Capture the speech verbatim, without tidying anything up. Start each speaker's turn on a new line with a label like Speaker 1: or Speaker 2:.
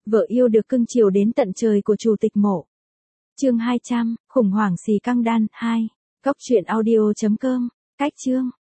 Speaker 1: Vợ yêu được cưng chiều đến tận trời của chủ tịch mộ. Chương hai trăm, khủng hoảng xì căng đan hai. Cóc truyện audio chấm com. Cách chương.